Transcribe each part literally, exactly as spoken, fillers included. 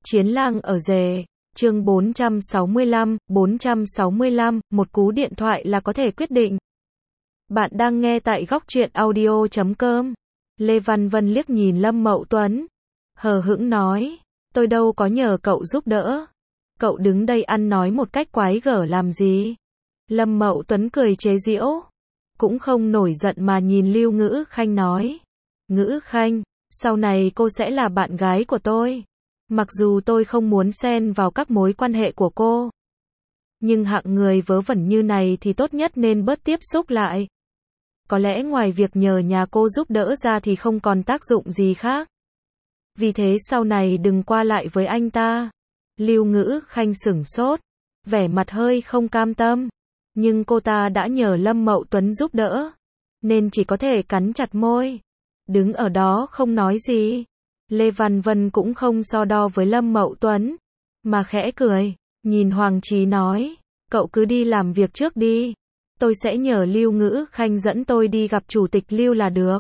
Chiến lang ở rể, chương bốn trăm sáu mươi lăm, bốn trăm sáu mươi lăm, một cú điện thoại là có thể quyết định. Bạn đang nghe tại góc truyện audio chấm com. Lê Văn Vân liếc nhìn Lâm Mậu Tuấn, hờ hững nói, tôi đâu có nhờ cậu giúp đỡ. Cậu đứng đây ăn nói một cách quái gở làm gì? Lâm Mậu Tuấn cười chế giễu, cũng không nổi giận mà nhìn Lưu Ngữ Khanh nói, Ngữ Khanh, sau này cô sẽ là bạn gái của tôi. Mặc dù tôi không muốn xen vào các mối quan hệ của cô, nhưng hạng người vớ vẩn như này thì tốt nhất nên bớt tiếp xúc lại. Có lẽ ngoài việc nhờ nhà cô giúp đỡ ra thì không còn tác dụng gì khác. Vì thế sau này đừng qua lại với anh ta. Lưu Ngữ Khanh sửng sốt, vẻ mặt hơi không cam tâm, nhưng cô ta đã nhờ Lâm Mậu Tuấn giúp đỡ, nên chỉ có thể cắn chặt môi, đứng ở đó không nói gì. Lê Văn Vân cũng không so đo với Lâm Mậu Tuấn, mà khẽ cười, nhìn Hoàng Chí nói, cậu cứ đi làm việc trước đi, tôi sẽ nhờ Lưu Ngữ Khanh dẫn tôi đi gặp chủ tịch Lưu là được.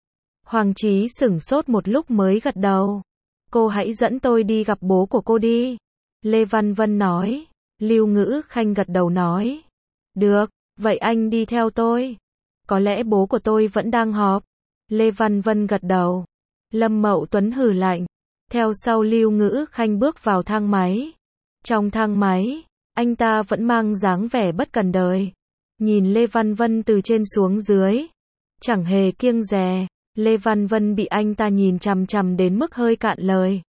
Hoàng Chí sửng sốt một lúc mới gật đầu, cô hãy dẫn tôi đi gặp bố của cô đi. Lê Văn Vân nói. Lưu Ngữ Khanh gật đầu nói, được, vậy anh đi theo tôi. Có lẽ bố của tôi vẫn đang họp. Lê Văn Vân gật đầu. Lâm Mậu Tuấn hừ lạnh, theo sau Lưu Ngữ Khanh bước vào thang máy. Trong thang máy, anh ta vẫn mang dáng vẻ bất cần đời, nhìn Lê Văn Vân từ trên xuống dưới, chẳng hề kiêng dè. Lê Văn Vân bị anh ta nhìn chằm chằm đến mức hơi cạn lời.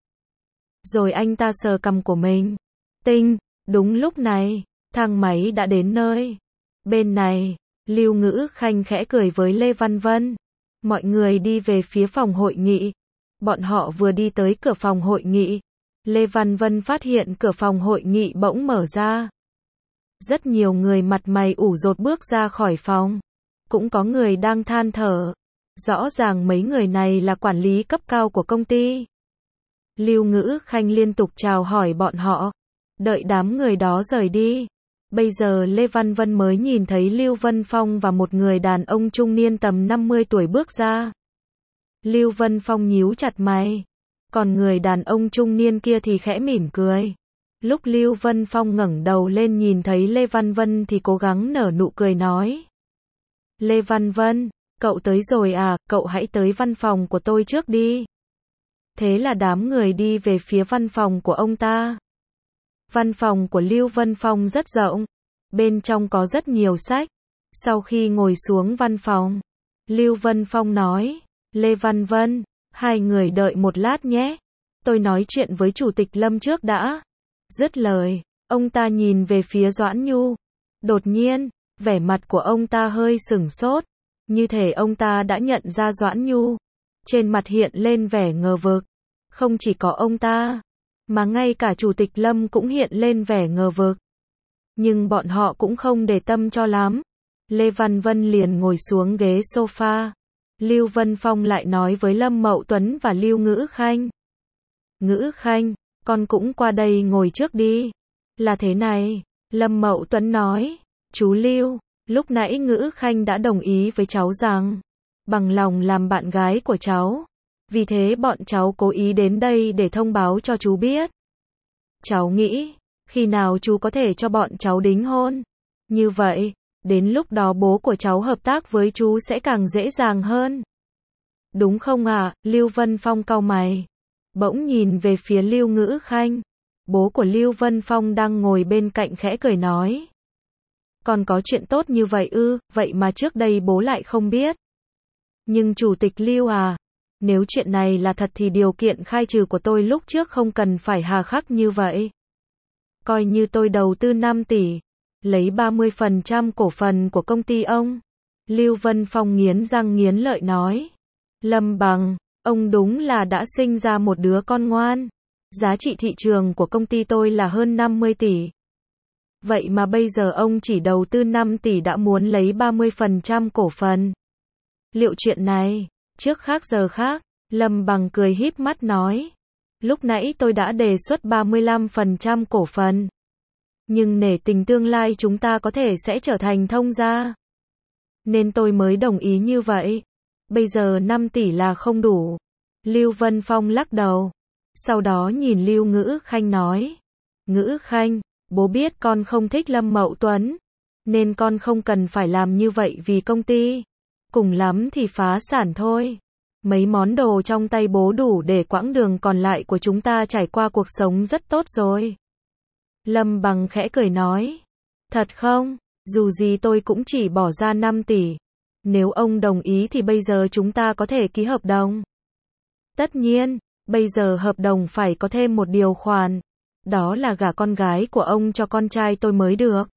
Rồi anh ta sờ cằm của mình. Tinh, đúng lúc này, thang máy đã đến nơi. Bên này, Lưu Ngữ Khanh khẽ cười với Lê Văn Vân. Mọi người đi về phía phòng hội nghị. Bọn họ vừa đi tới cửa phòng hội nghị, Lê Văn Vân phát hiện cửa phòng hội nghị bỗng mở ra. Rất nhiều người mặt mày ủ rột bước ra khỏi phòng. Cũng có người đang than thở. Rõ ràng mấy người này là quản lý cấp cao của công ty. Lưu Ngữ Khanh liên tục chào hỏi bọn họ, đợi đám người đó rời đi. Bây giờ Lê Văn Vân mới nhìn thấy Lưu Vân Phong và một người đàn ông trung niên tầm năm mươi tuổi bước ra. Lưu Vân Phong nhíu chặt mày, còn người đàn ông trung niên kia thì khẽ mỉm cười. Lúc Lưu Vân Phong ngẩng đầu lên nhìn thấy Lê Văn Vân thì cố gắng nở nụ cười nói, Lê Văn Vân, cậu tới rồi à, cậu hãy tới văn phòng của tôi trước đi. Thế là đám người đi về phía văn phòng của ông ta. Văn phòng của Lưu Vân Phong rất rộng, bên trong có rất nhiều sách. Sau khi ngồi xuống văn phòng, Lưu Vân Phong nói, Lê Văn Vân, hai người đợi một lát nhé, tôi nói chuyện với Chủ tịch Lâm trước đã. Dứt lời, ông ta nhìn về phía Doãn Nhu. Đột nhiên, vẻ mặt của ông ta hơi sửng sốt, như thể ông ta đã nhận ra Doãn Nhu. Trên mặt hiện lên vẻ ngờ vực. Không chỉ có ông ta, mà ngay cả Chủ tịch Lâm cũng hiện lên vẻ ngờ vực. Nhưng bọn họ cũng không để tâm cho lắm. Lê Văn Vân liền ngồi xuống ghế sofa. Lưu Vân Phong lại nói với Lâm Mậu Tuấn và Lưu Ngữ Khanh. Ngữ Khanh, con cũng qua đây ngồi trước đi. Là thế này, Lâm Mậu Tuấn nói, chú Lưu, lúc nãy Ngữ Khanh đã đồng ý với cháu rằng, bằng lòng làm bạn gái của cháu. Vì thế bọn cháu cố ý đến đây để thông báo cho chú biết. Cháu nghĩ, khi nào chú có thể cho bọn cháu đính hôn. Như vậy, đến lúc đó bố của cháu hợp tác với chú sẽ càng dễ dàng hơn. Đúng không ạ? À? Lưu Vân Phong cau mày, bỗng nhìn về phía Lưu Ngữ Khanh. Bố của Lưu Vân Phong đang ngồi bên cạnh khẽ cười nói. Còn có chuyện tốt như vậy ư, vậy mà trước đây bố lại không biết. Nhưng Chủ tịch Lưu à, nếu chuyện này là thật thì điều kiện khai trừ của tôi lúc trước không cần phải hà khắc như vậy. Coi như tôi đầu tư năm tỷ, lấy ba mươi phần trăm cổ phần của công ty ông. Lưu Vân Phong nghiến răng nghiến lợi nói. Lâm Bằng, ông đúng là đã sinh ra một đứa con ngoan. Giá trị thị trường của công ty tôi là hơn năm mươi tỷ. Vậy mà bây giờ ông chỉ đầu tư năm tỷ đã muốn lấy ba mươi phần trăm cổ phần. Liệu chuyện này trước khác giờ khác? Lâm Bằng cười híp mắt nói. Lúc nãy tôi đã đề xuất ba mươi lăm phần trăm cổ phần. Nhưng nể tình tương lai chúng ta có thể sẽ trở thành thông gia, nên tôi mới đồng ý như vậy. Bây giờ năm tỷ là không đủ. Lưu Vân Phong lắc đầu. Sau đó nhìn Lưu Ngữ Khanh nói. Ngữ Khanh, bố biết con không thích Lâm Mậu Tuấn, nên con không cần phải làm như vậy vì công ty. Cùng lắm thì phá sản thôi. Mấy món đồ trong tay bố đủ để quãng đường còn lại của chúng ta trải qua cuộc sống rất tốt rồi. Lâm Bằng khẽ cười nói. Thật không? Dù gì tôi cũng chỉ bỏ ra năm tỷ. Nếu ông đồng ý thì bây giờ chúng ta có thể ký hợp đồng. Tất nhiên, bây giờ hợp đồng phải có thêm một điều khoản. Đó là gả con gái của ông cho con trai tôi mới được.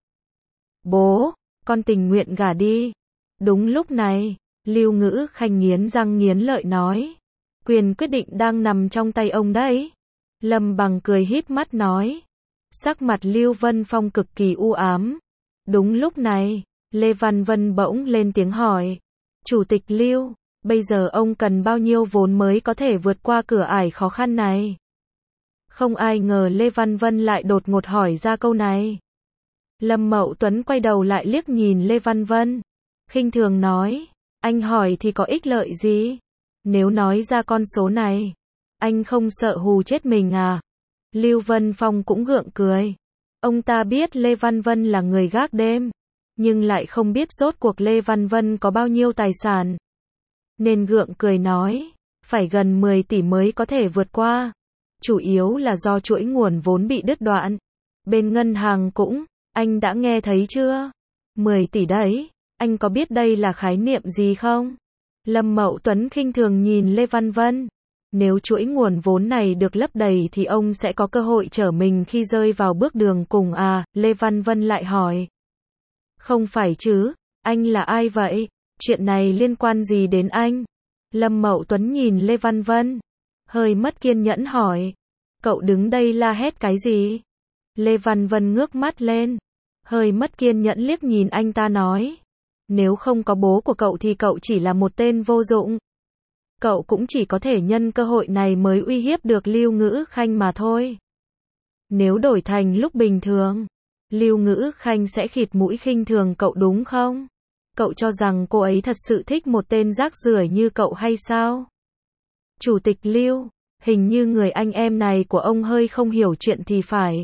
Bố, con tình nguyện gả đi. Đúng lúc này, Lưu Ngữ Khanh nghiến răng nghiến lợi nói. Quyền quyết định đang nằm trong tay ông đấy. Lâm Bằng cười híp mắt nói. Sắc mặt Lưu Vân Phong cực kỳ u ám. Đúng lúc này, Lê Văn Vân bỗng lên tiếng hỏi. Chủ tịch Lưu, bây giờ ông cần bao nhiêu vốn mới có thể vượt qua cửa ải khó khăn này? Không ai ngờ Lê Văn Vân lại đột ngột hỏi ra câu này. Lâm Mậu Tuấn quay đầu lại liếc nhìn Lê Văn Vân. Khinh thường nói, anh hỏi thì có ích lợi gì? Nếu nói ra con số này, anh không sợ hù chết mình à? Lưu Vân Phong cũng gượng cười. Ông ta biết Lê Văn Vân là người gác đêm, nhưng lại không biết rốt cuộc Lê Văn Vân có bao nhiêu tài sản. Nên gượng cười nói, phải gần mười tỷ mới có thể vượt qua. Chủ yếu là do chuỗi nguồn vốn bị đứt đoạn. Bên ngân hàng cũng, anh đã nghe thấy chưa? mười tỷ đấy, anh có biết đây là khái niệm gì không? Lâm Mậu Tuấn khinh thường nhìn Lê Văn Vân. Nếu chuỗi nguồn vốn này được lấp đầy thì ông sẽ có cơ hội trở mình khi rơi vào bước đường cùng à? Lê Văn Vân lại hỏi. Không phải chứ, anh là ai vậy? Chuyện này liên quan gì đến anh? Lâm Mậu Tuấn nhìn Lê Văn Vân, hơi mất kiên nhẫn hỏi. Cậu đứng đây la hét cái gì? Lê Văn Vân ngước mắt lên, hơi mất kiên nhẫn liếc nhìn anh ta nói. Nếu không có bố của cậu thì cậu chỉ là một tên vô dụng. Cậu cũng chỉ có thể nhân cơ hội này mới uy hiếp được Lưu Ngữ Khanh mà thôi. Nếu đổi thành lúc bình thường, Lưu Ngữ Khanh sẽ khịt mũi khinh thường cậu đúng không? Cậu cho rằng cô ấy thật sự thích một tên rác rưởi như cậu hay sao? Chủ tịch Lưu, hình như người anh em này của ông hơi không hiểu chuyện thì phải.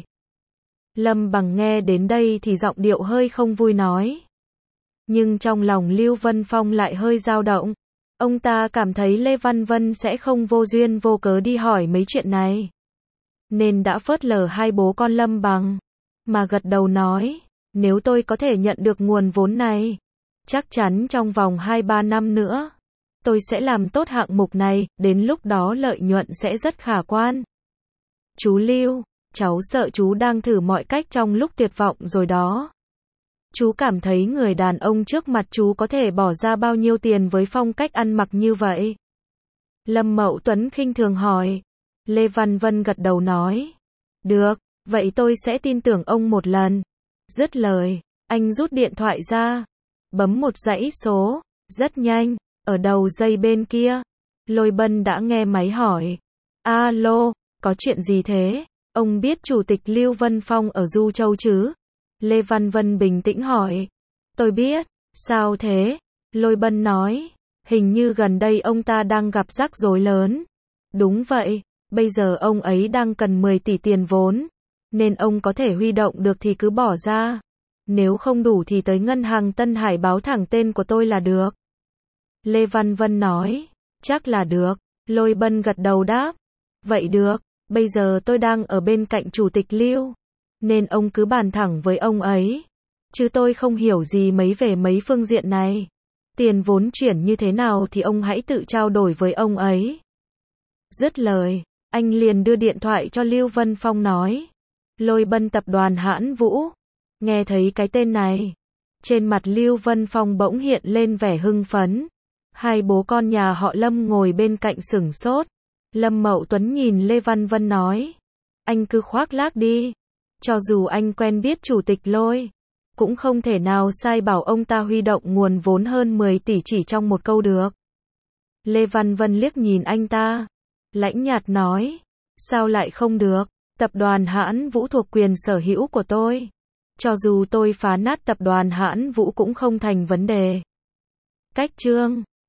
Lâm Bằng nghe đến đây thì giọng điệu hơi không vui nói. Nhưng trong lòng Lưu Vân Phong lại hơi dao động. Ông ta cảm thấy Lê Văn Vân sẽ không vô duyên vô cớ đi hỏi mấy chuyện này. Nên đã phớt lờ hai bố con Lâm Bằng. Mà gật đầu nói, nếu tôi có thể nhận được nguồn vốn này, chắc chắn trong vòng hai ba năm nữa, tôi sẽ làm tốt hạng mục này, đến lúc đó lợi nhuận sẽ rất khả quan. Chú Lưu, cháu sợ chú đang thử mọi cách trong lúc tuyệt vọng rồi đó. Chú cảm thấy người đàn ông trước mặt chú có thể bỏ ra bao nhiêu tiền với phong cách ăn mặc như vậy? Lâm Mậu Tuấn khinh thường hỏi. Lê Văn Vân gật đầu nói. Được, vậy tôi sẽ tin tưởng ông một lần. Dứt lời, anh rút điện thoại ra, bấm một dãy số. Rất nhanh, ở đầu dây bên kia, Lôi Bân đã nghe máy hỏi. Alo, có chuyện gì thế? Ông biết Chủ tịch Lưu Vân Phong ở Du Châu chứ? Lê Văn Vân bình tĩnh hỏi. Tôi biết, sao thế? Lôi Bân nói, hình như gần đây ông ta đang gặp rắc rối lớn. Đúng vậy, bây giờ ông ấy đang cần mười tỷ tiền vốn, nên ông có thể huy động được thì cứ bỏ ra. Nếu không đủ thì tới ngân hàng Tân Hải báo thẳng tên của tôi là được. Lê Văn Vân nói, chắc là được. Lôi Bân gật đầu đáp. Vậy được, bây giờ tôi đang ở bên cạnh Chủ tịch Lưu, nên ông cứ bàn thẳng với ông ấy. Chứ tôi không hiểu gì mấy về mấy phương diện này. Tiền vốn chuyển như thế nào thì ông hãy tự trao đổi với ông ấy. Dứt lời, anh liền đưa điện thoại cho Lưu Vân Phong nói. Lôi Bân tập đoàn Hãn Vũ. Nghe thấy cái tên này, trên mặt Lưu Vân Phong bỗng hiện lên vẻ hưng phấn. Hai bố con nhà họ Lâm ngồi bên cạnh sửng sốt. Lâm Mậu Tuấn nhìn Lê Văn Vân nói. Anh cứ khoác lác đi. Cho dù anh quen biết Chủ tịch Lôi, cũng không thể nào sai bảo ông ta huy động nguồn vốn hơn mười tỷ chỉ trong một câu được. Lê Văn Vân liếc nhìn anh ta, lãnh nhạt nói. Sao lại không được? Tập đoàn Hãn Vũ thuộc quyền sở hữu của tôi. Cho dù tôi phá nát tập đoàn Hãn Vũ cũng không thành vấn đề. Cách chương